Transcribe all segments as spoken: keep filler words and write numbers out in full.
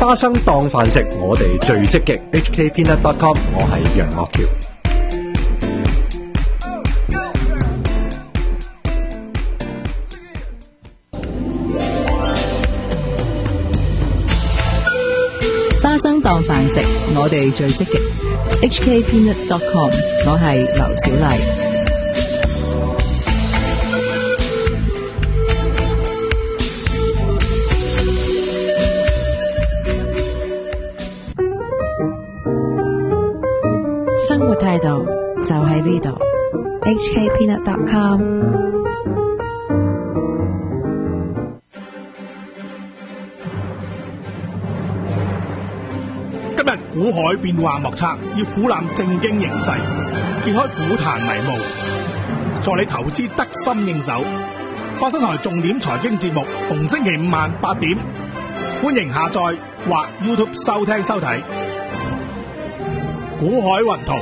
花生當飯食，我哋最積極。H K Peanut dot com， 我係楊岳橋。 花生當飯食，我哋最積極。H K Peanut dot com， 我係劉小麗。生活態度就喺呢度。H K Peanut dot com。 今日股海變幻莫測，要俯覽正經形勢，揭開股壇迷霧，助你投資得心應手。花生台重點財經節目，逢星期五晚八點，歡迎下載或 YouTube 收聽收睇。股海雲圖，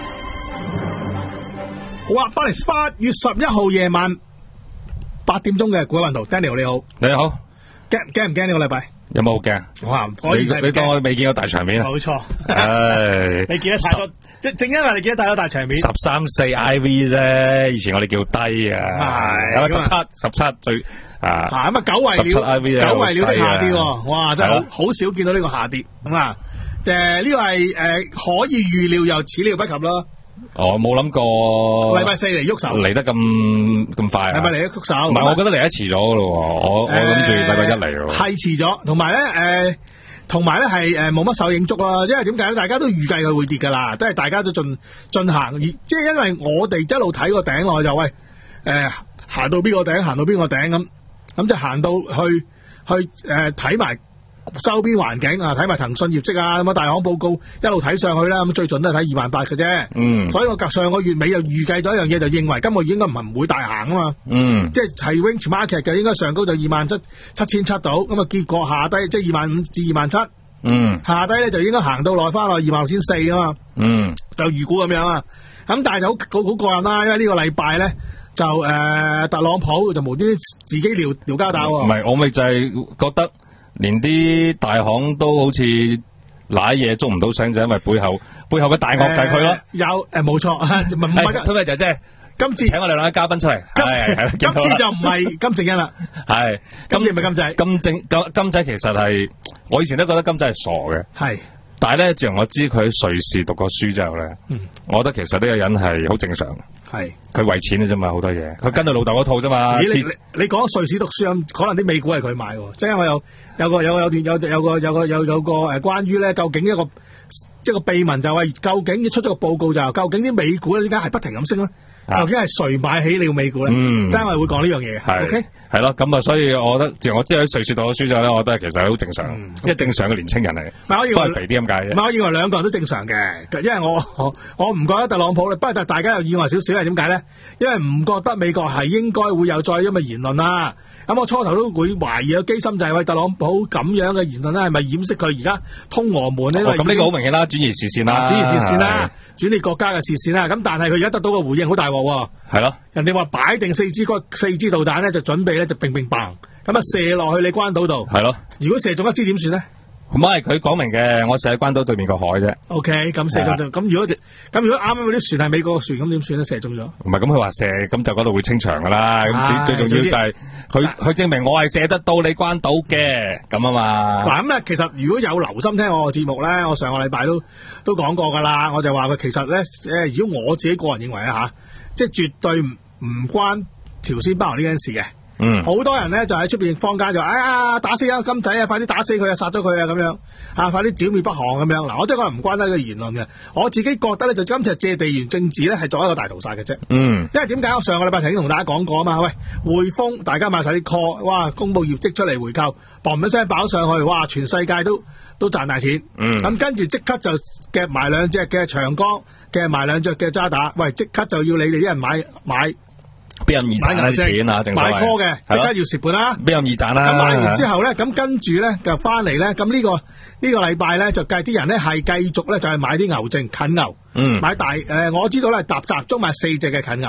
好啊！翻嚟八月十一號夜晚八點鐘嘅股海雲圖 ，Daniel 你好， 你好， 驚驚唔驚呢個禮拜？ 有冇好驚？ 哇！可以你當我未見過大場面啊？ 冇錯， 唉， 你見得太多，正正因為你見得太多大場面。 十三四 I V 啫，以前我哋叫低啊， 係有十七十七最啊， 咁啊九為十七 I V 料，九為料的下跌，哇！真係係好好少見到呢個下跌咁啊！誒呢個係誒可以預料又始料不及啦。 我冇諗過禮拜四嚟喐手， 嚟得咁咁快啊！ 禮拜嚟喐手， 唔係，我覺得嚟得遲咗咯。我我諗住禮拜一嚟咯， 係遲咗，同埋咧誒，同埋咧係誒冇乜手影足啦。因為點解咧？大家都預計佢會跌噶啦，都係大家都進進行，而即係因為我哋一路睇個頂落就喂誒行到邊個頂，行到邊個頂咁，咁就行到去去誒睇埋周邊環境啊，睇埋騰訊業績啊，咁啊大行報告一路睇上去啦，咁最盡都係睇二萬八嘅啫。嗯，所以我上個月尾就預計咗一樣嘢，就認為今個月應該唔係唔會大行啊嘛。嗯，即係係 range market 嘅，應該上高就二萬七七千七到，咁啊結果下低即係二萬五至二萬七。嗯，下低咧就應該行到落翻落二萬六千四啊嘛。嗯，就預估咁樣啊。咁但係就好好好過癮啦，因為呢個禮拜咧就誒、呃、特朗普就無端端自己撩撩交打喎。唔係，我咪就係覺得。連啲大行都好似瀨嘢捉唔到聲，就因為背後背後嘅大鱷就係佢咯。 有誒，冇錯，唔係唔係， 今日就即係今次請我哋兩位嘉賓出嚟。 今今次就唔係金正恩啦，係今次唔係金仔。 金正金金仔其實係我以前都覺得金仔係傻嘅，係。但係咧，自從我知佢喺瑞士讀過書之後咧，嗯，我覺得其實呢個人係好正常嘅，係佢為錢嘅啫嘛，好多嘢，佢跟到老豆嗰套啫嘛。 你你講瑞士讀書可能啲美股係佢買喎，即係因為有有個有個有段有有個有個有有個誒關於咧，究竟一個即係個秘聞就係究竟出咗個報告就係究竟啲美股咧點解係不停咁升咧？究竟係誰買起了美股咧？嗯，真係會講呢樣嘢嘅。OK，係咯，咁啊，所以我覺得，自從我知喺瑞士讀咗書之後咧，我覺得其實係好正常，因為正常嘅年青人嚟，都係肥啲咁解嘅。唔係，我認為兩個人都正常嘅，因為我我我唔覺得特朗普咧，不過但大家又意外少少係點解咧？因為唔覺得美國係應該會有再咁嘅言論啦。咁我初頭都會懷疑有機心就係喂特朗普咁樣嘅言論咧，係咪掩飾佢而家通俄門呢？ 咁呢個好明顯啦，轉移視線啦， 轉移視線啦，轉移國家嘅視線啦。咁但係佢而家得到個回應好大鑊喎，係咯，人哋話擺定四支四支導彈咧，就準備咧就乒乒乓咁啊射落去你關島度，係咯。如果射中一支點算咧？ 唔係佢講明嘅，我射喺關島對面個海啫。O K， 咁射中咗，咁如果咁如果啱啱嗰啲船係美國船，咁點算咧？射中咗？唔係咁佢話射，咁就嗰度會清場噶啦。咁最最重要就係佢佢證明我係射得到你關島嘅，咁啊嘛。嗱咁啊，其實如果有留心聽我個節目咧，我上個禮拜都都講過噶啦。我就話佢其實咧，誒，如果我自己個人認為啊吓，即係絕對唔唔關朝鮮北韓呢件事嘅。嗯，好多人咧就喺出邊坊間就哎呀打死啊金仔啊，快啲打死佢啊，殺咗佢啊咁樣啊，快啲剿滅北韓咁樣。嗱，我真係覺得唔關得呢個言論嘅，我自己覺得咧就今次係借地緣政治咧係作一個大屠殺嘅啫。嗯，因為點解我上個禮拜曾經同大家講過啊嘛，喂匯豐大家買晒啲 call， 哇公布業績出嚟回購，嘣一聲爆上去，哇全世界都都賺大錢。嗯，咁跟住即刻就夾埋兩隻嘅長江，夾埋兩隻嘅渣打，喂即刻就要你哋啲人買買。 邊有易賺啲錢啊？正所謂買 call 嘅，即刻要蝕本啦。 邊有易賺啦？ 咁買完之後咧，咁跟住咧就翻嚟咧，咁呢、這個呢、這個禮拜咧就計啲人咧係繼續咧就係買啲牛證近牛，嗯，買大誒、呃，我知道咧集集中買四隻嘅近牛，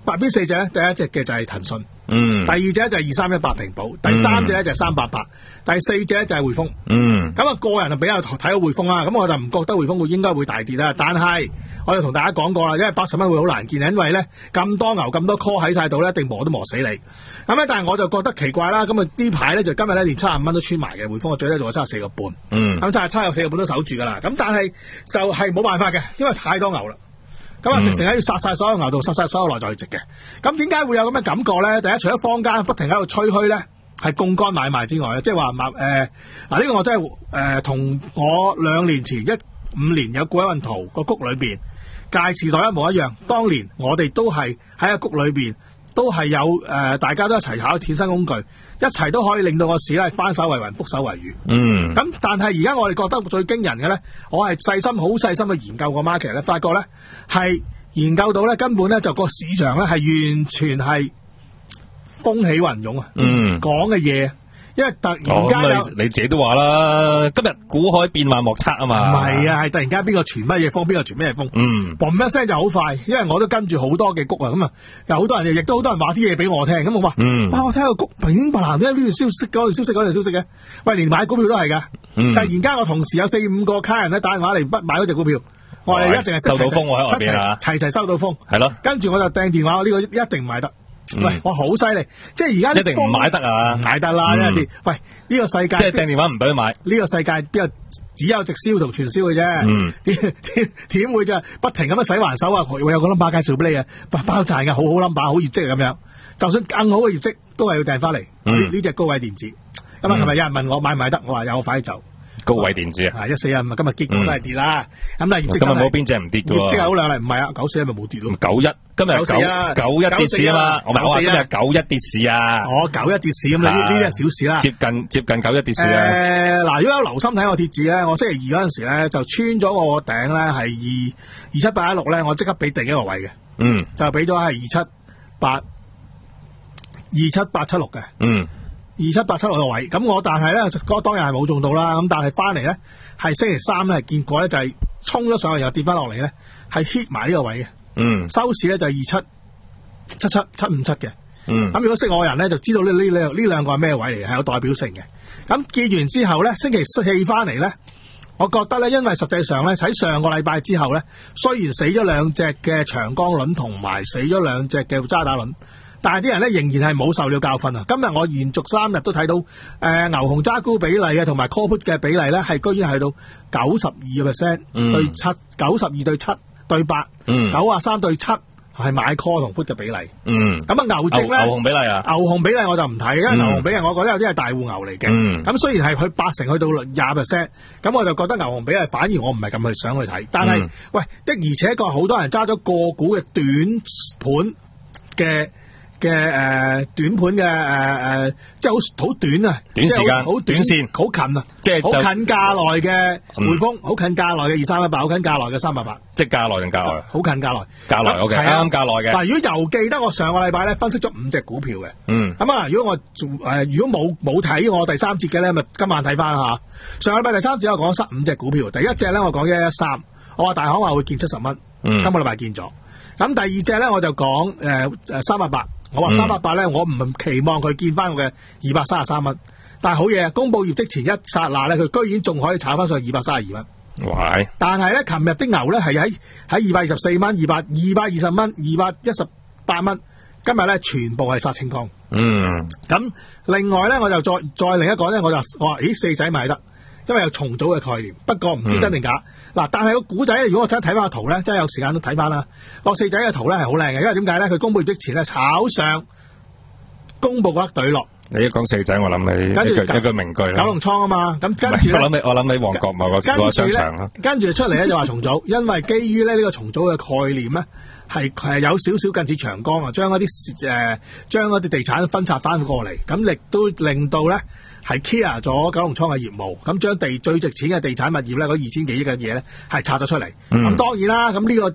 白邊四隻咧，第一隻嘅就係騰訊， 嗯， 第二隻就係二三一八平保，第三隻咧就係三八八，第四隻咧就係匯豐。 嗯，咁啊個人就比較睇好匯豐啦，咁我就唔覺得匯豐會應該會大跌啦。但係我就同大家講過啦，因為八十蚊會好難見，因為咧咁多牛咁多 call 喺晒度咧，一定磨都磨死你。咁咧，但係我就覺得奇怪啦。咁啊呢排咧就今日咧連七十五蚊都穿埋嘅，匯豐我最低做咗七十四個半。 嗯， 咁就係七十四個半都守住噶啦。咁但係就係冇辦法嘅，因為太多牛啦。咁啊，食成日要殺晒所有牛度，殺晒所有內在值嘅。咁點解會有咁嘅感覺咧？第一，除咗坊間不停喺度吹噓咧，係槓桿買賣之外咧，即係話誒嗱呢個我真係誒同我兩年前一五年有過一運圖個谷裏邊屆時代一模一樣。當年我哋都係喺個谷裏邊，都係有誒、呃，大家都一齊考衍生工具，一齊都可以令到個市咧翻手為雲，覆手為雨。 嗯。 咁但係而家我哋覺得最驚人嘅咧，我係細心好細心去研究個 market 咧，發覺咧係研究到咧根本咧就個市場咧係完全係風起雲湧啊！ 嗯。 講嘅嘢。因為突然間、 哦、你，你自己都話啦，今日股海變幻莫測啊嘛。 唔係啊，係突然間邊個傳乜嘢風，邊個傳咩嘢風。嗯，嘣一聲就好快，因為我都跟住好多嘅谷啊，咁啊，有好多人亦都好多人話啲嘢俾我聽，咁我話，嗯，哇，我睇下個谷平平白藍，點解呢條消息嗰條消息嗰條消息嘅？喂，連買股票都係噶。嗯。突然間我同時有四五個卡人咧打電話嚟不買嗰隻股票，我哋一定係收到風喎喺外邊啊， 齊齊收到風。 係咯。 跟住我就掟電話，呢、這個一定唔買得。喂，我好犀利，即係而家一定唔買得啊， 唔買得啦，因為啲喂呢個世界即係掟電話唔俾佢買，呢個世界邊有只有直銷同傳銷嘅啫，嗯，點點點會就不停咁樣洗還手啊？我有個 number 介紹俾你啊，包包賺嘅好好 number 好業績咁樣，就算更好嘅業績都係要掟翻嚟呢呢隻高位電子。咁啊，琴日有人問我買唔買得，我話有，我快啲走。 高位電子啊， 一四一五今日結果都係跌啦。咁但係業績今日冇邊隻唔跌嘅喎， 業績係好靚麗，唔係啊，九四一咪冇跌咯。 九一今日九九一跌市啊嘛，我咪我話今日九一跌市啊。 哦，九一跌市咁呢呢啲係小事啦。 接近接近九一跌市啊。 誒，嗱，如果有留心睇我貼紙咧，我星期二嗰陣時咧就穿咗我個頂咧係二二七八一六咧，我即刻俾定一個位嘅。嗯，就俾咗係二七八二七八七六嘅。嗯。二七八七六個位，咁我但係咧，嗰當日係冇中到啦。咁但係翻嚟咧，係星期三咧，見過咧就係衝咗上去又跌翻落嚟咧，係 hit 埋呢個位嘅。嗯，收市咧就係二七七七七五七嘅。嗯，咁如果識我嘅人咧，就知道呢呢兩呢兩個係咩位嚟嘅，係有代表性嘅。咁見完之後咧，星期四翻嚟咧，我覺得咧，因為實際上咧喺上個禮拜之後咧，雖然死咗兩隻嘅長江輪同埋死咗兩隻嘅渣打輪。但係啲人咧仍然係冇受了教訓啊！今日我連續三日都睇到誒、呃、牛熊揸沽比例嘅同埋 call put 嘅比例咧，係居然係到九十二個 percent 對七，九十二對七對八，九啊三對七係買 call 同 put 嘅比例。嗯，咁啊牛證咧牛熊比例啊， 牛熊比例我就唔睇，因為牛熊比例我覺得有啲係大戶牛嚟嘅。嗯，咁雖然係佢八成去到廿 percent，咁我就覺得牛熊比例反而我唔係咁去想去睇。但係、嗯、喂的而且確好多人揸咗個股嘅短盤嘅。嘅誒、呃、短盤嘅誒誒，即係好好短啊， 短時間， 好短，短線，好近啊， 即係好近價內嘅匯豐，好、嗯、近價內嘅二三一八，好近價內嘅三八八， 即係價內定價外？好近價內， 價內 OK，啱啱價內嘅。 嗱，如果又記得我上個禮拜咧分析咗五隻股票嘅，嗯，咁啊，如果我誒、呃、如果冇冇睇我第三節嘅咧，咪今晚睇翻下。上個禮拜第三節我講咗十五隻股票，第一隻咧我講一一三，我話大行話會見七十蚊，嗯，今個禮拜見咗。咁第二隻咧我就講誒誒三八八。我話三百八咧，我唔期望佢見翻我嘅二百三十三蚊，但係好嘢，公布業績前一剎那咧，佢居然仲可以炒翻上二百三十二蚊。喂！但係咧，琴日啲牛咧係喺喺二百二十四蚊、二百二百二十蚊、二百一十八蚊，今日咧全部係殺清光。嗯。咁另外咧，我就再再另一個咧，我就我話咦四仔買得。因為有重組嘅概念，不過唔知真定假。嗱、嗯，但係個股仔，如果我睇睇翻個圖咧，真係有時間都睇翻啦。個四仔嘅圖咧係好靚嘅，因為點解咧？佢公布業績前咧炒上，公布嗰一隊落。你一講四仔，我諗起一句一句名句啦。九龍倉啊嘛，咁跟住我諗起我諗起旺角某個嗰個商場啦。跟住出嚟咧就話重組，因為基於咧呢個重組嘅概念咧係係有少少近似長江啊，將一啲誒將一啲地產分拆翻過嚟，咁亦都令到咧。係 clear 咗九龍倉嘅業務，咁將地最值錢嘅地產物業咧，嗰二千幾億嘅嘢咧，係拆咗出嚟。咁、嗯、當然啦，咁呢個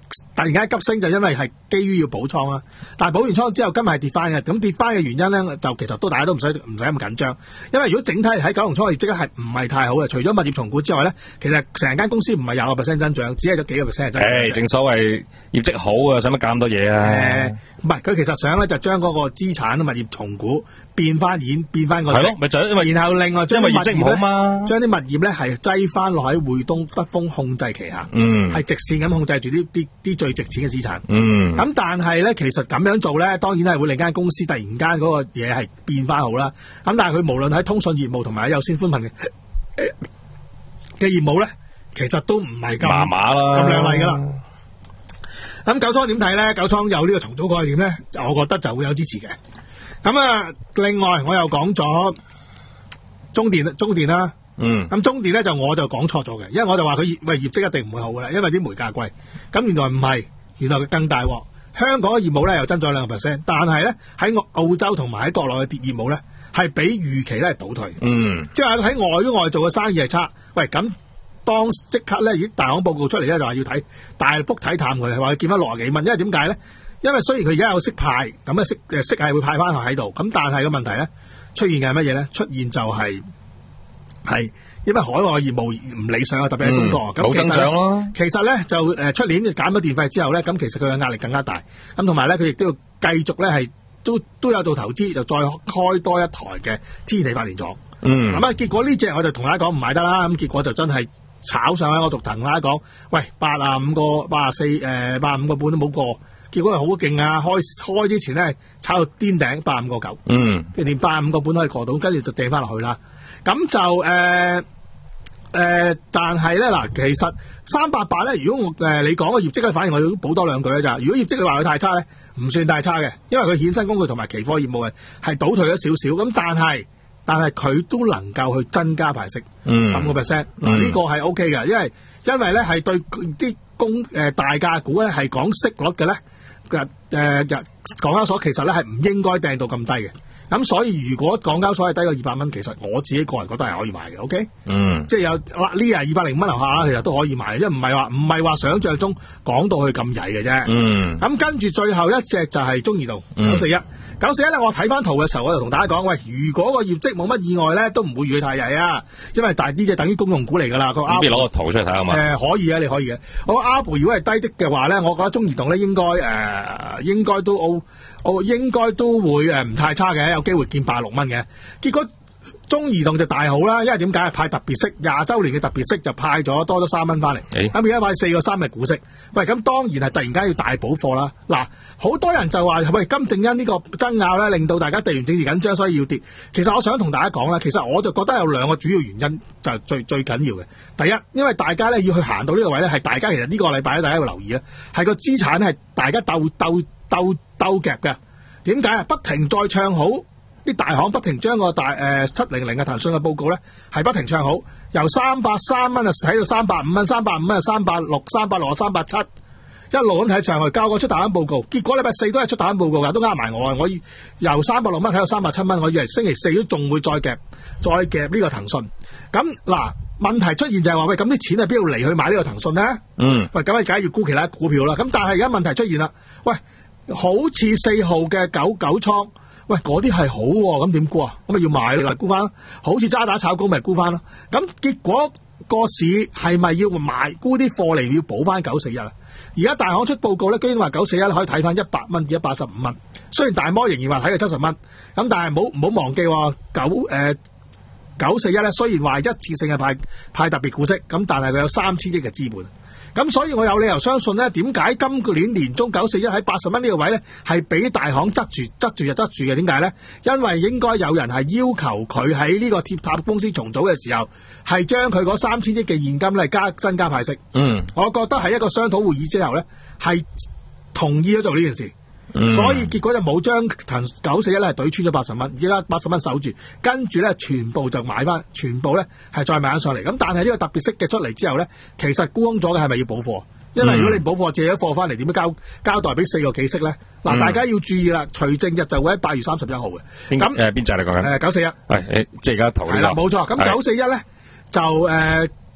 突然間急升，就因為係基於要補倉啦。但係補完倉之後，今日係跌翻嘅。咁跌翻嘅原因咧，就其實都大家都唔使唔使咁緊張。因為如果整體喺九龍倉業績係唔係太好嘅，除咗物業重估之外咧，其實成間公司唔係廿個 percent 增長，只係咗幾個 percent 增長。 誒，正所謂業績好啊，使乜搞咁多嘢啊？ 誒，唔係，佢其實想咧就將嗰個資產物業重估變翻現，變翻個係咯，咪就因為然後另外將啲因為業績唔好嘛， 將啲物業咧係擠翻落喺匯東北豐控制旗下， 嗯， 係直線咁控制住啲啲啲最值錢嘅資產。 嗯， 咁但係咧，其實咁樣做咧，當然係會令間公司突然間嗰個嘢係變翻好啦。咁但係佢無論喺通訊業務同埋喺有線寬頻嘅嘅業務咧，其實都唔係咁麻麻啦， 咁亮麗噶啦。咁九倉點睇咧？九倉有呢個重組概念咧，我覺得就會有支持嘅。咁啊，另外我又講咗中電中電啦。 嗯， 咁中電咧就我就講錯咗嘅，因為我就話佢業喂業績一定唔會好噶啦，因為啲煤價貴。咁原來唔係，原來佢更大鑊。香港嘅業務咧又增長兩個 percent，但係咧喺澳洲同埋喺國內嘅業務咧係比預期咧係倒退。 嗯， 即係喺外都外做嘅生意係差。喂，咁當即刻咧，咦大行報告出嚟咧就話要睇大幅睇淡佢，係話佢見翻六十幾蚊。因為點解咧？因為雖然佢而家有息派，咁嘅息誒息係會派翻喺度，咁但係個問題咧出現嘅係乜嘢咧？出現就係、是。係，因為海外業務唔理想啊，特別係中國。咁、嗯、 冇增長咯。 其實咧就誒出年減咗電費之後咧，咁其實佢嘅壓力更加大。咁同埋咧，佢亦都要繼續咧係都都有做投資，就再開多一台嘅天然氣發電廠。嗯。咁啊，結果呢隻我就同大家講唔買得啦。咁結果就真係炒上去，我同大家講，喂，八啊五個、八啊四誒、八啊五個半都冇過。結果係好勁啊！開開之前咧炒到癲頂，八啊五個九。嗯。連八啊五個半都可以過到，跟住就掟翻落去啦。咁就誒誒、呃呃，但係咧嗱，其實三八八咧，如果我誒、呃、你講個業績咧，反而我要補多兩句咧就係，如果業績你話佢太差咧，唔算太差嘅，因為佢衍生工具同埋期貨業務係係倒退咗少少，咁但係但係佢都能夠去增加派息，十個 percent， 嗱呢個係 O K 嘅，因為因為咧係對啲公誒大價股咧係講息率嘅咧，誒、呃、誒港交所其實咧係唔應該掟到咁低嘅。咁所以如果港交所係低過二百蚊，其實我自己個人覺得係可以買嘅 ，OK？嗯，即係有呢啊二百零蚊樓下啦，其實都可以買，因為唔係話唔係話想象中講到佢咁曳嘅啫。嗯，咁跟住最後一隻就係中移動九四一，九四一咧，我睇翻圖嘅時候，我就同大家講，喂，如果個業績冇乜意外咧，都唔會預佢太曳啊，因為大呢隻等於公用股嚟噶啦。個阿，你攞個圖出嚟睇下嘛？誒、呃，可以啊，你可以嘅。我阿布如果係低的嘅話咧，我覺得中移動咧應該誒、呃、應該都 O。我應該都會誒唔太差嘅，有機會見八十六蚊嘅。結果中移動就大好啦，因為點解派特別息，廿週年嘅特別息就派咗多咗三蚊翻嚟。咁而家派四個三嘅股息，喂，咁當然係突然間要大補貨啦。嗱，好多人就話喂，金正恩呢個爭拗咧，令到大家地緣政治緊張，所以要跌。其實我想同大家講啦，其實我就覺得有兩個主要原因就係最最緊要嘅。第一，因為大家咧要去行到呢個位咧，係大家其實呢個禮拜咧，大家要留意咧，係個資產係大家鬥鬥鬥鬥夾嘅。點解啊？不停再唱好，啲大行不停將個大誒七零零嘅騰訊嘅報告咧，係不停唱好，由三百三蚊啊睇到三百五蚊，三百五蚊啊三百六，三百六啊三百七，一路咁睇上去，交個出大行報告，結果禮拜四都係出大行報告噶，都呃埋我啊！我由三百六蚊睇到三百七蚊，我以為星期四都仲會再夾，再夾呢個騰訊。咁嗱，問題出現就係話喂，咁啲錢係邊度嚟去買呢個騰訊咧？嗯，喂，咁啊，梗係要沽其他股票啦。咁但係而家問題出現啦，喂。好似四號嘅九九倉，喂，嗰啲係好喎，咁點沽啊？咁咪要買啦，沽翻。好似渣打炒高咪沽翻咯。咁結果個市係咪要買沽啲貨嚟要補翻九四一啊？而家大行出報告咧，居然話九四一可以睇翻一百蚊至一百十五蚊。雖然大摩仍然話睇佢七十蚊，咁但係唔好唔好忘記喎，九誒九四一咧，雖然話一次性係派派特別股息，咁但係佢有三千億嘅資本。咁所以我有理由相信咧，點解今個年年中九四一喺八十蚊呢個位咧，係俾大行執住執住就執住嘅？點解咧？因為應該有人係要求佢喺呢個鐵塔公司重組嘅時候，係將佢嗰三千億嘅現金咧加增加派息。嗯，我覺得喺一個商討會議之後咧，係同意咗做呢件事。嗯、所以結果就冇將騰九四一咧懟穿咗八十蚊，而家八十蚊守住，跟住咧全部就買翻，全部咧係再買翻上嚟。咁但係呢個特別息嘅出嚟之後咧，其實沽空咗嘅係咪要補貨？因為如果你補貨借咗貨翻嚟，點樣交交代俾四個幾息咧？嗱、嗯，大家要注意啦，除正日就會喺八月三十一號嘅。咁誒邊隻你講緊？誒九四一。係誒，即係而家投呢個。係啦，冇錯。咁九四一咧就誒。呃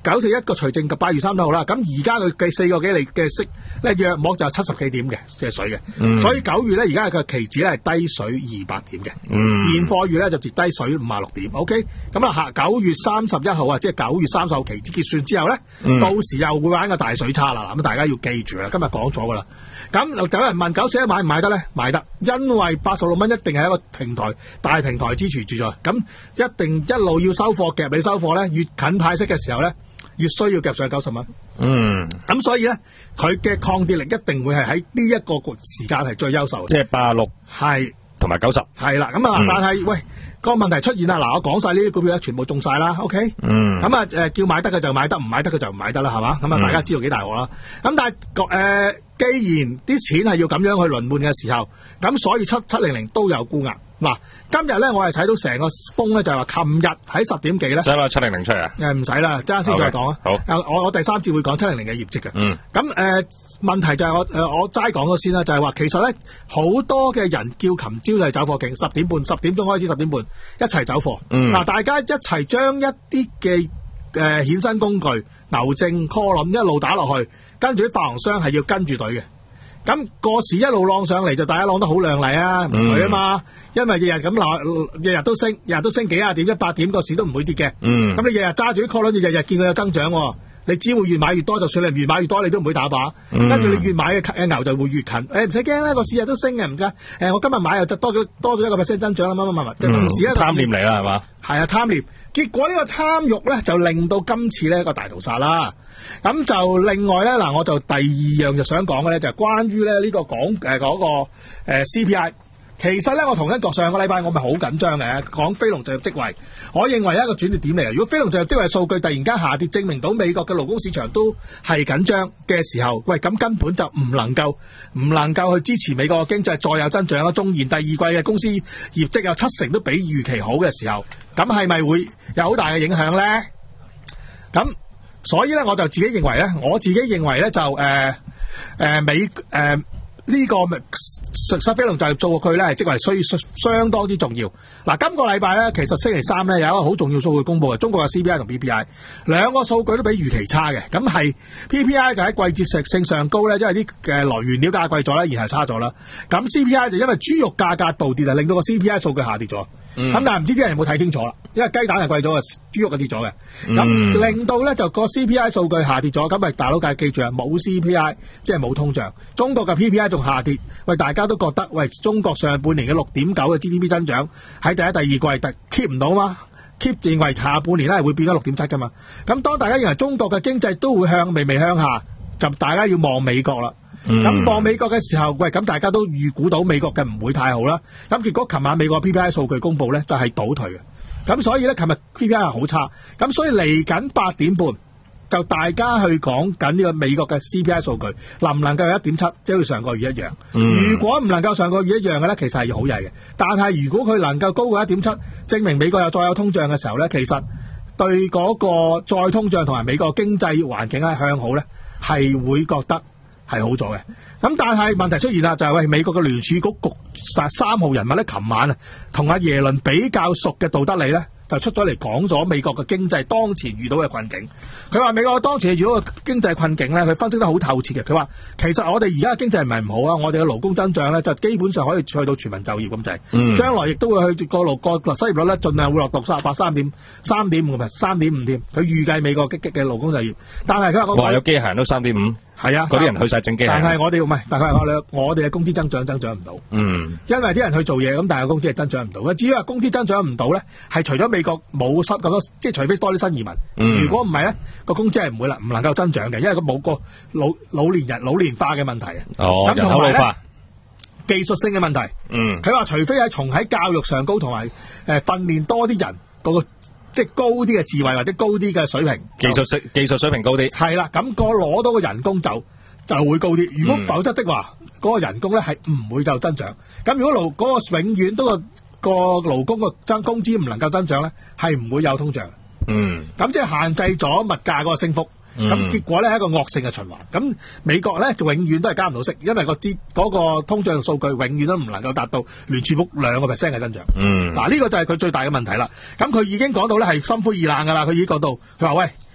九四一個除淨及八月三十號啦，咁而家佢計四個幾厘嘅息咧，約莫就七十幾點嘅嘅水嘅， 嗯、 所以九月咧而家嘅期指咧係低水二百點嘅， 嗯、 現貨月咧就跌低水五十六點 ，OK， 咁啊下九月三十一號啊，即係九月三十號期指結算之後咧，嗯、到時又會玩個大水差啦，咁大家要記住啦，今日講咗噶啦，咁有人問九四一買唔買得咧？買得，因為八十六蚊一定係一個平台大平台支持住咗，咁一定一路要收貨夾你收貨咧，越近派息嘅時候咧，越需要夾上九十蚊。嗯，咁所以咧，佢嘅抗跌力一定會係喺呢一個時間係最優秀嘅。 即係八六係同埋九十係啦。咁啊，嗯、但係喂個問題出現啦。嗱，我講晒呢啲股票咧，全部中晒啦。OK，嗯，咁啊誒，叫買得嘅就買得，唔買得嘅就唔買得啦，係嘛？咁啊，大家知道幾大鑊啦。咁、嗯、但係誒、呃，既然啲錢係要咁樣去輪換嘅時候，咁所以七七零零都有沽壓。嗱，今日咧我係睇到成個風咧，就係話琴日喺十點幾咧，使唔使七零零出啊？誒，唔使啦，陣間先再講啊。好，我我第三節會講七零零嘅業績嘅。嗯，咁誒、呃、問題就係我誒、呃、我齋講咗先啦，就係、是、話其實咧好多嘅人叫琴朝就係走貨勁，十點半十點鐘開始十點半一齊走貨。嗯，嗱，大家一齊將一啲嘅誒衍生工具牛證 call 冧一路打落去，跟住啲發行商係要跟住隊嘅。咁個市一路浪上嚟就大家浪得好靚麗啊，唔會啊嘛，嗯、因為日日咁鬧，日日都升，日日都升幾廿點、一百點，個市都唔會跌嘅。嗯，咁你日日揸住啲 call 輪，日日見佢有增長、哦，你只會越買越多，就算你越買越多，你都唔會打靶。跟住、嗯、你越買嘅牛就會越近。誒唔使驚啦，個市日都升嘅，唔該。誒我今日買又就多咗多咗一個 percent 增長啦，乜乜乜乜。嗯，同時咧貪念嚟啦，係嘛？係啊，貪念。結果呢個貪欲咧就令到今次呢一個大屠殺啦。咁就另外咧嗱，我就第二樣就想講嘅咧就係關於咧呢個講誒嗰個誒 C P I。其實咧我同一個上個禮拜我咪好緊張嘅，講非農就業職位，我認為係一個轉捩點嚟嘅。如果非農就業職位數據突然間下跌，證明到美國嘅勞工市場都係緊張嘅時候，喂咁根本就唔能夠唔能夠去支持美國嘅經濟再有增長啦。縱然第二季嘅公司業績有七成都比預期好嘅時候，咁係咪會有好大嘅影響咧？咁所以咧，我就自己認為咧，我自己認為咧就誒誒、呃呃、美誒。呃呢、這個實實非農就業數據咧，係職位需要相當之重要。嗱，今個禮拜咧，其實星期三咧有一個好重要數據公布嘅，中國嘅 C P I 同 P P I 兩個數據都比預期差嘅。咁係 P P I 就喺季節性上高咧，因為啲嘅來源料價貴咗啦，而係差咗啦。咁 C P I 就因為豬肉價格暴跌啊，令到個 C P I 數據下跌咗。咁、嗯、但係唔知啲人有冇睇清楚啦？因為雞蛋係貴咗啊，豬肉係跌咗嘅。咁、嗯、令到咧就個 C P I 數據下跌咗。咁咪大佬計記住啊，冇 C P I 即係冇通脹。中國嘅 P P I 仲下跌，喂，大家都覺得喂，中國上半年嘅六點九嘅 G D P 增長喺第一、第二季特 keep 唔到嘛 ，keep 認為下半年咧係會變咗六點七噶嘛。咁當大家認為中國嘅經濟都會向微微向下，就大家要望美國啦。咁望、嗯、美國嘅時候，喂，咁大家都預估到美國嘅唔會太好啦。咁結果琴晚美國 P P I 數據公布咧，就係、是、倒退嘅。咁所以咧，琴日 P P I 係好差。咁所以嚟緊八點半。就大家去講緊呢個美國嘅 C P I 數據能唔能夠有一點七，即係上個月一樣。嗯、如果唔能夠上個月一樣嘅咧，其實係好曳嘅。但係如果佢能夠高過一點七，證明美國又再有通脹嘅時候咧，其實對嗰個再通脹同埋美國經濟環境係向好咧，係會覺得係好咗嘅。咁但係問題出現啦，就係、是、喂美國嘅聯儲局局三號人物咧，琴晚啊同阿耶倫比較熟嘅杜德利咧，就出咗嚟講咗美國嘅經濟當前遇到嘅困境。佢話美國當前遇到嘅經濟困境咧，佢分析得好透徹嘅。佢話其實我哋而家嘅經濟唔係唔好啊，我哋嘅勞工增長咧就基本上可以去到全民就業咁滯。嗯，將來亦都會去個勞個失業率咧，盡量會落到三十八、三點三點五，唔係三點五添。佢預計美國激激嘅勞工就業，但係佢話嗰個話有機械人都三點五，係啊，嗰啲人去晒整機械人。但係我哋唔係，但係我哋我哋嘅工資增長增長唔到。嗯，因為啲人去做嘢咁，但係工資係增長唔到。至於話工資增長唔到咧，係除咗美國冇失咁多，即係除非多啲新移民。嗯、如果唔係咧，個工資係唔會啦，唔能夠增長嘅，因為佢冇個老老年人老年化嘅問題啊。哦，人口老化，技術性嘅問題。嗯，佢話除非係從喺教育上高，同埋誒訓練多啲人嗰個即係高啲嘅智慧或者高啲嘅水平，技術水技術水平高啲。係啦，咁、那個攞到個人工就就會高啲。如果否則的話，嗰、嗯、個人工咧係唔會就增長。咁如果勞嗰、那個永遠都個個勞工個增工資唔能夠增長咧，係唔會有通脹。嗯，咁即係限制咗物價嗰個升幅，咁、嗯、結果咧係一個惡性嘅循環。咁美國咧就永遠都係加唔到息，因為個資嗰個通脹數據永遠都唔能夠達到聯儲局兩個 percent 嘅增長。嗯，嗱呢、這個就係佢最大嘅問題啦。咁佢已經講到咧係心灰意冷噶啦，佢已經講到，佢話喂，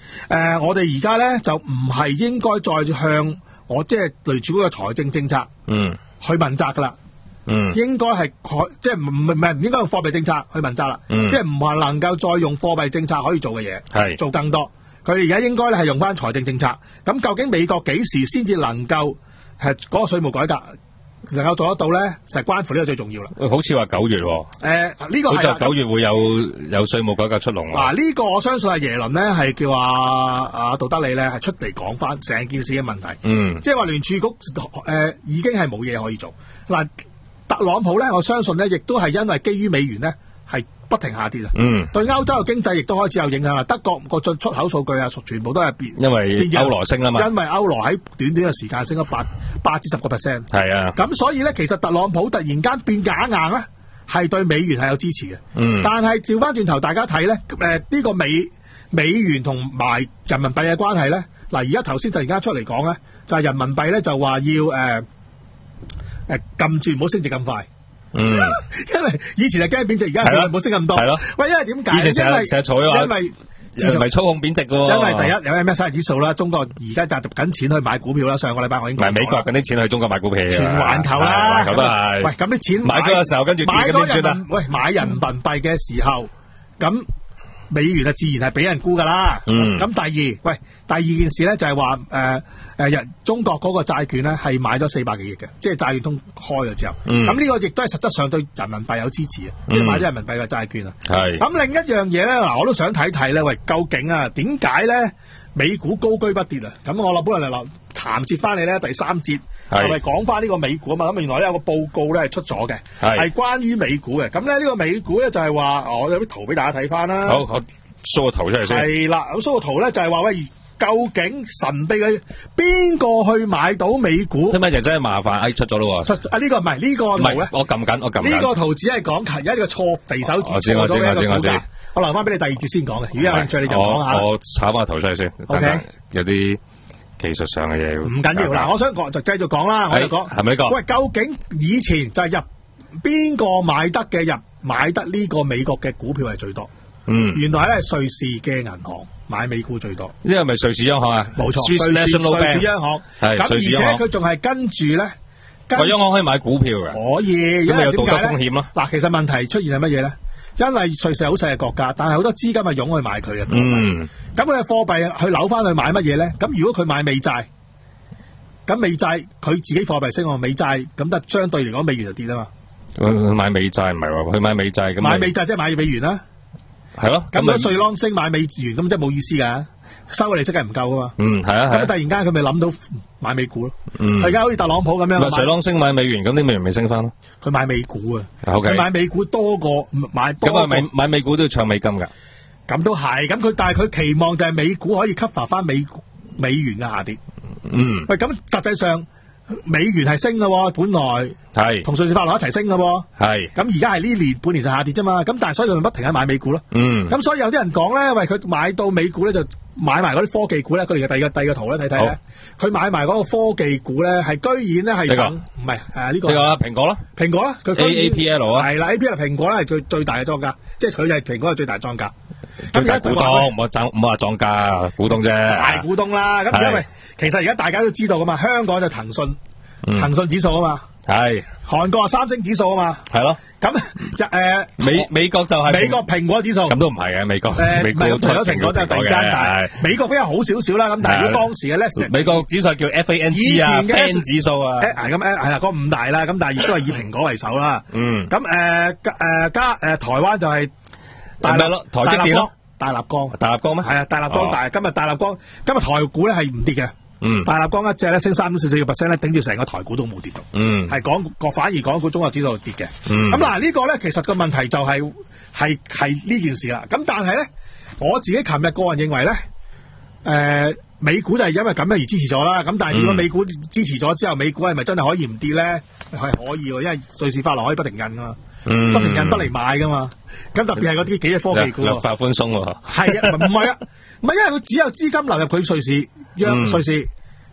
呃，我哋而家咧就唔係應該再向我即係類似嗰個財政政策，嗯，去問責噶啦，嗯，應該係即係唔唔唔係唔應該用貨幣政策去問責啦，嗯，即係唔係能夠再用貨幣政策可以做嘅嘢，係做更多。佢哋而家應該咧係用翻財政政策。咁究竟美國幾時先至能夠係嗰個稅務改革能夠做得到咧？就係關乎呢個最重要啦。 好似話九月，誒、 呃、呢、這個係好似九月會有有稅務改革出籠。 嗱，呢個我相信係耶倫咧係叫阿阿杜德利咧係出嚟講翻成件事嘅問題。嗯，即係話聯儲局誒、呃、已經係冇嘢可以做。嗱，特朗普咧，我相信咧亦都係因為基於美元咧係不停下跌啊。嗯，對歐洲嘅經濟亦都開始有影響啦。德國個進出口數據啊，全部都係變，因為歐羅升啦嘛。因為歐羅喺短短嘅時間升咗八八至十個 percent。係啊，咁所以咧，其實特朗普突然間變假硬咧，係對美元係有支持嘅。嗯，但係調翻轉頭，大家睇咧，誒、呃、呢、這個美美元同埋人民幣嘅關係咧，嗱而家頭先突然間出嚟講咧，就係、是、人民幣咧就話要誒誒撳住唔好升值咁快。嗯，因為以前係驚貶值，而家係冇升咁多。係咯，喂，因為點解？以前成日成日嘈嘅話，因為唔係操控貶值嘅。因為第一有 M S C I 指數啦，中國而家集集緊錢去買股票啦。上個禮拜我已經唔係美國嗰啲錢去中國買股票，全環球啦，咁都係。喂，咁啲錢買咗嘅時候，跟住買咗人民，喂，買人民幣嘅時候，咁美元啊，自然係俾人沽噶啦。嗯。咁第二，喂，第二件事咧就係話，誒誒，人中國嗰個債券咧係買咗四百幾億嘅，即係債券通開咗之後。嗯。咁呢個亦都係實質上對人民幣有支持嘅，即係買咗人民幣嘅債券啊。係。咁另一樣嘢咧，嗱，我都想睇睇咧，喂，究竟啊，點解咧美股高居不跌啊？咁我落本嚟嚟銜接翻你咧第三節，係咪講翻呢個美股啊嘛？咁原來咧有個報告咧係出咗嘅，係關於美股嘅。咁咧呢個美股咧就係話，我有啲圖俾大家睇翻啦。好，我 show 個圖出嚟先。係啦，咁 show 個圖咧就係話，喂，究竟神秘嘅邊個去買到美股？咁咪就真係麻煩，哎出咗咯喎。出啊呢個唔係呢個圖咧，我撳緊，我撳緊。呢個圖只係講而家呢個錯肥手指錯咗呢個股價。我留翻俾你第二節先講嘅，如果有興趣你就講下。我炒翻個圖出嚟先。O K，有啲技術上嘅嘢。唔緊要，嗱，我想講就繼續講啦，我就講係咪呢個？喂，究竟以前就係入邊個買得嘅入買得呢個美國嘅股票係最多？嗯，原來咧瑞士嘅銀行買美股最多。呢個係咪瑞士央行啊？冇錯，瑞士瑞士央行係。咁而且佢仲係跟住咧，個央行可以買股票嘅。可以，因為有道德風險咯。嗱，其實問題出現係乜嘢咧？因為瑞士係好細嘅國家，但係好多資金係湧去買佢嘅貨幣。咁佢嘅貨幣去扭翻去買乜嘢咧？咁如果佢買美債，咁美債佢自己貨幣升，我美債咁得相對嚟講美元就跌啊嘛。佢買美債唔係話佢買美債咁。買美債即係買美元啦。係咯。咁如果瑞郎升買美元，咁即係冇意思噶。收嘅利息係唔夠噶嘛？嗯，係啊。咁突然間佢咪諗到買美股咯？嗯，而家好似特朗普咁樣，瑞郎升買美元，咁啲美元咪升翻咯？佢買美股啊，佢買美股多過買多。咁啊，買買美股都要唱美金噶？咁都係，咁佢但係佢期望就係美股可以 cover 翻美美元嘅下跌。嗯，喂，咁實際上美元係升嘅，本來係同瑞士法郎一齊升嘅，係。咁而家係呢年半年就下跌啫嘛，咁但係所以佢咪不停喺買美股咯。嗯，咁所以有啲人講咧，喂，佢買到美股咧就。買埋嗰啲科技股咧，佢哋嘅第二個第二個圖咧睇睇咧，佢買埋嗰個科技股咧，係居然咧係等唔係誒呢個呢個蘋果咯，蘋果啦，佢 A A P L 啊，係啦 A P L 蘋果咧係最最大嘅莊家，即係佢就係蘋果係最大莊家，最大股東，唔好爭唔好話莊家，股東啫，大股東啦。咁因為其實而家大家都知道噶嘛，香港就騰訊，騰訊指數啊嘛。係，韓國係三星指數啊嘛，係咯，咁誒美美國就係美國蘋果指數，咁都唔係嘅美國，誒美國除咗蘋果都係第二間，但係美國比較好少少啦，咁但係如果當時嘅咧，美國指數叫 F A N G 啊 ，Fan 指數啊，誒咁誒係啦，嗰五大啦，咁但係亦都係以蘋果為首啦，嗯，咁誒誒加誒台灣就係大立咯，台積電咯，大立光，大立光咩？係啊，大立光，但係今日大立光今日台股咧係唔跌嘅。嗯，大立光一隻咧升三點四四個 percent 咧，頂住成個台股都冇跌到。嗯，係講反而港股中國指數跌嘅。嗯，咁嗱呢個咧，其實個問題就係係係呢件事啦。咁但係咧，我自己琴日個人認為咧，誒、呃，美股就係因為咁樣而支持咗啦。咁但係如果美股支持咗之後，美股係咪真係可以唔跌咧？係可以，因為瑞士法郎可以不停印噶嘛，嗯、不停印不嚟買噶嘛。咁特別係嗰啲幾隻科技股，量化寬鬆喎。係啊，唔係啊，唔係因為佢只有資金流入佢瑞士，央瑞士。咁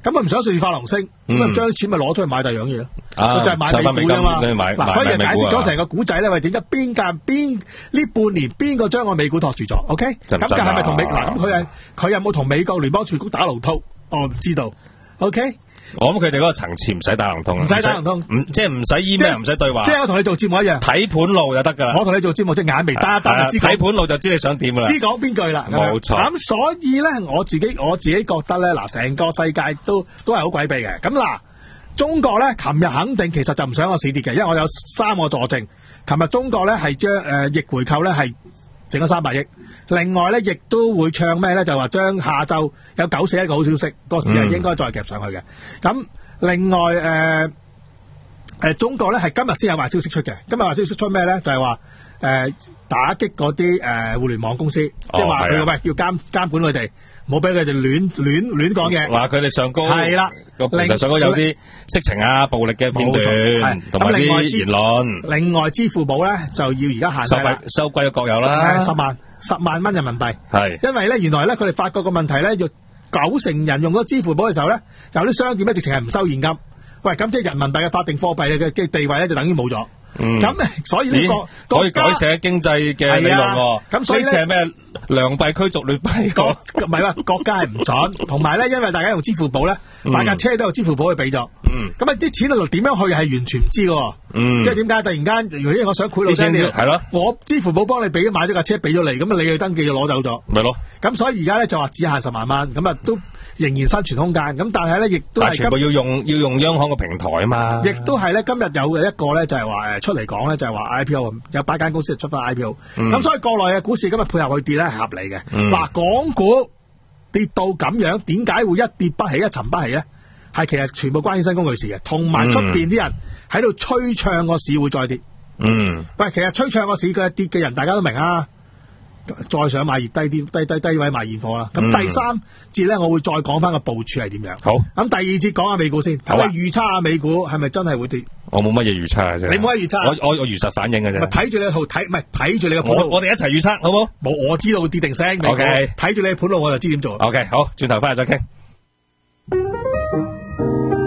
咁啊唔想瑞士法郎升，咁啊將啲錢咪攞出去買第二樣嘢咯， 啊就係買美股啊嘛。嗱，所以就解釋咗成個古仔咧，喂，點解邊間邊呢半年邊個將個美股托住咗 ？OK，咁佢係咪同美嗱？咁佢係佢有冇同美國聯邦儲局打龍通？我唔知道。OK。 我諗佢哋嗰個層次唔使打龍通， 唔使打龍通， 唔即係唔使 email，唔使對話， 即係我同你做節目一樣，睇盤路就得噶啦。 我同你做節目即係眼眉單一單就知睇盤路就知你想點噶啦， 知講邊句啦。 冇錯。 咁所以咧，我自己我自己覺得咧，嗱，成個世界都都係好詭秘嘅。咁嗱，中國咧，琴日肯定其實就唔想個市跌嘅，因為我有三個佐證。琴日中國咧係將誒逆回購咧係整咗三百億，另外咧亦都會唱咩咧？就話將下晝有九四一個好消息，個市係應該再夾上去嘅。咁、嗯另外誒誒、呃，中國咧係今日先有壞消息出嘅。今日壞消息出咩咧？就係話誒打擊嗰啲誒互聯網公司，即係話佢喂要監監管佢哋，唔好俾佢哋亂亂亂講嘢。話佢哋上高係啦，個平台上高有啲色情啊、暴力嘅片段，同埋啲言論。另外支付寶咧就要而家限制啦，收貴嘅國有啦，十萬十萬蚊人民幣。係因為咧原來咧佢哋發覺個問題咧要。九成人用咗支付寶嘅時候咧，有啲商店咧直情係唔收現金。喂，咁即係人民幣嘅法定貨幣嘅嘅地位咧，就等於冇咗。嗯，咁所以呢、這個可以改寫經濟嘅理論喎。咁、啊、所以咧，咩良幣驅逐劣幣？唔係啦，國家係唔準。同埋咧，因為大家用支付寶咧，買架車都有支付寶去俾咗。嗯，咁啊啲錢啊點樣去係完全唔知㗎。嗯，因為點解突然間，如果我想賄賂先，係咯，我支付寶幫你俾買咗架車俾咗你，咁啊你去登記就攞走咗。咪咯。咁所以而家咧就話只限十萬蚊，咁啊都。仍然生存空間，咁但係咧，亦都係全部要用要用央行嘅平台啊嘛。亦都係咧，今日有嘅一個咧，就係話誒出嚟講咧，就係話 I P O 有八間公司出翻 I P O，咁、嗯、所以國內嘅股市今日配合去跌咧係合理嘅。嗱、嗯，港股跌到咁樣，點解會一跌不起一沉不起咧？係其實全部關衍生工具事嘅，同埋出邊啲人喺度吹唱個市會再跌。嗯，喂，其實吹唱個市嘅跌嘅人，大家都明啊。再想買熱低啲低低低位買現貨啦。咁、嗯、第三節咧，我會再講翻個部署係點樣。好。咁第二節講下美股先，睇下預測下美股係咪真係會跌？我冇乜嘢預測啊，啫。你冇乜預測？我我我如實反應嘅啫。睇住你套睇，唔係睇住你個盤路。我哋一齊預測，好冇？冇，我知道會跌定升。O K。睇住你嘅盤路，我就知點做。O、okay, K， 好，轉頭翻嚟再傾。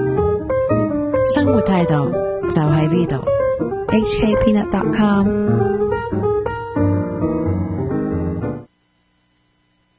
生活態度就喺呢度。H K Peanut dot com